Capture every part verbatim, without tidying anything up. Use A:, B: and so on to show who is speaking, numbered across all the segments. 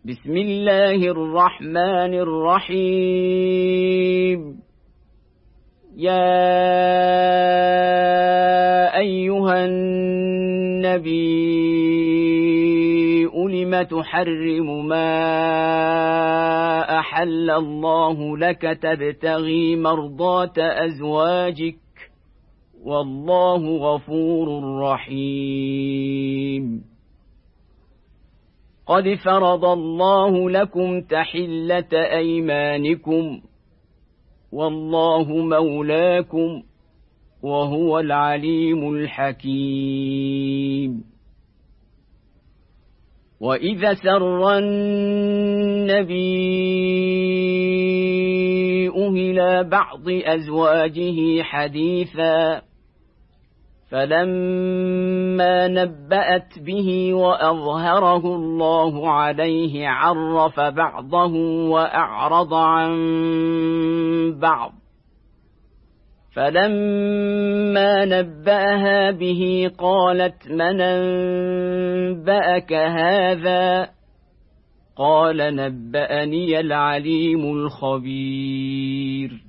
A: بسم الله الرحمن الرحيم. يا أيها النبي لم تحرم ما أحل الله لك تبتغي مرضات أزواجك والله غفور رحيم. قد فرض الله لكم تحلة أيمانكم والله مولاكم وهو العليم الحكيم. وإذا سر النبي إلى بعض أزواجه حديثا فلما نبأت به وأظهره الله عليه عرف بعضه وأعرض عن بعض، فلما نبأها به قالت من أنبأك هذا؟ قال نبأني العليم الخبير.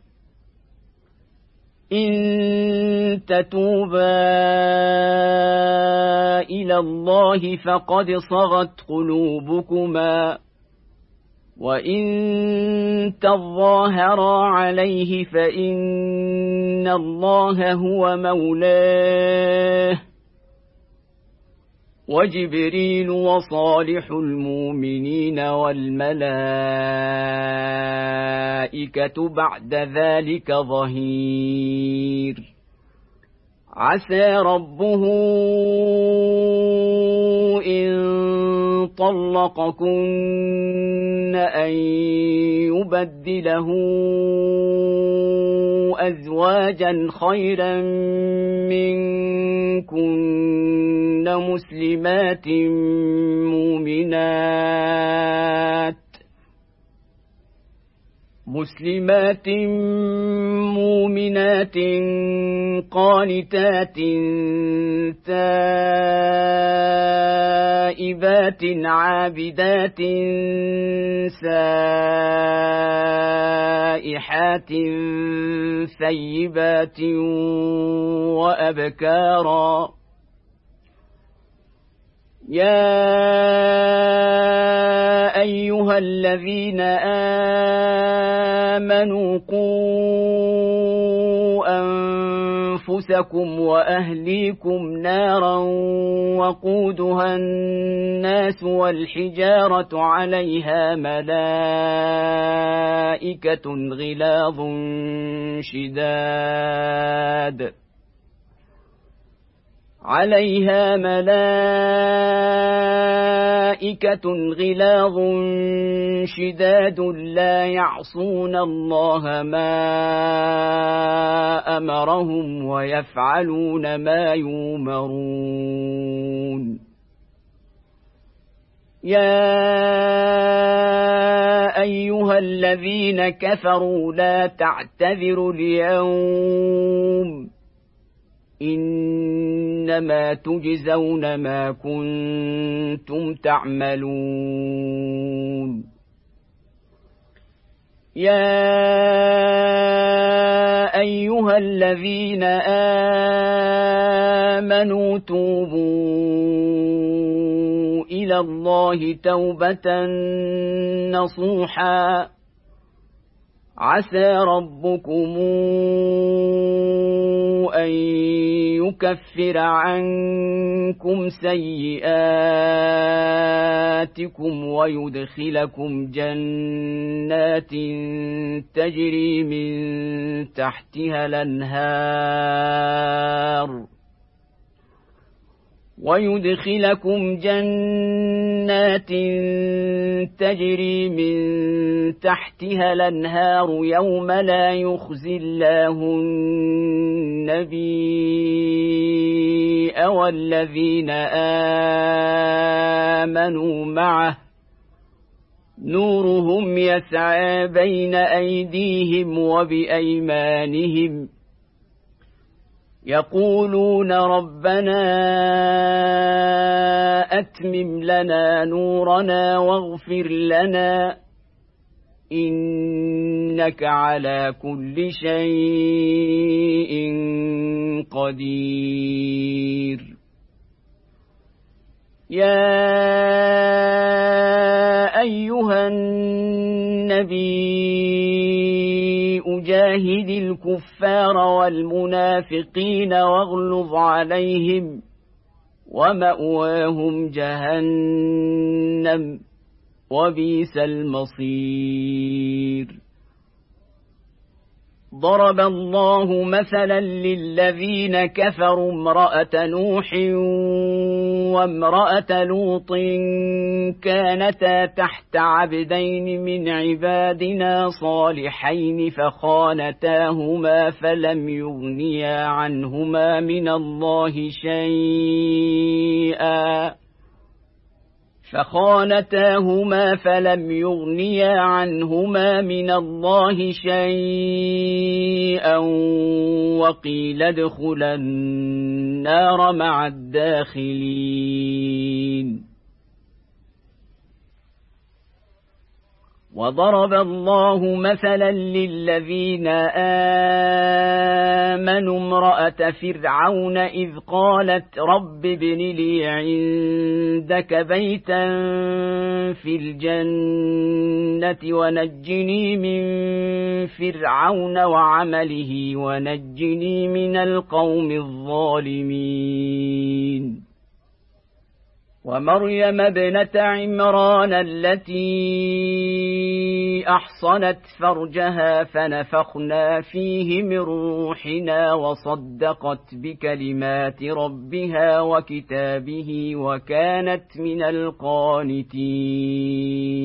A: إن تتوبا إلى الله فقد صغت قلوبكما وإن تظاهرا عليه فإن الله هو مولاه وجبريل وصالح المؤمنين والملائكة بعد ذلك ظهير. عسى ربه إن طلقكن أن يبدله أزواجا خيرا منكن مسلمات مؤمنات مسلمات مؤمنات قانتات تائبات عابدات سائحات ثيبات وأبكارا. يا أيها الذين آمنوا قوا أنفسكم وأهليكم نارا وقودها الناس والحجارة عليها ملائكة غلاظ شداد عليها ملائكة غلاظ شداد لا يعصون الله ما أمرهم ويفعلون ما يؤمرون. يا أيها الذين كفروا لا تعتذروا اليوم إنما تجزون ما كنتم تعملون. يا أيها الذين آمنوا توبوا إلى الله توبة نصوحا عسى ربكم أن يكفر عنكم سيئاتكم ويدخلكم جنات تجري من تحتها الأنهار ويدخلكم جنات تجري من تحتها الأنهار يوم لا يخزي الله النبي والذين آمنوا معه نورهم يسعى بين أيديهم وبأيمانهم يقولون ربنا أتمم لنا نورنا واغفر لنا إنك على كل شيء قدير. يا أيها النبي أجاهد الكفار والمنافقين واغلظ عليهم ومأواهم جهنم وبئس المصير. ضرب الله مثلا للذين كفروا امرأة نوح وامرأة لوط كانتا تحت عبدين من عبادنا صالحين فخانتاهما فلم يغنيا عنهما من الله شيئا فخانتاهما فلم يغنيا عنهما من الله شيئا وقيل ادخلا النار مع الداخلين. وضرب الله مثلا للذين آمنوا امرأة فرعون إذ قالت رب ابن لي عندك بيتا في الجنة ونجني من فرعون وعمله ونجني من القوم الظالمين. ومريم ابنة عمران التي أحصنت فرجها فنفخنا فيه من روحنا وصدقت بكلمات ربها وكتابه وكانت من القانتين.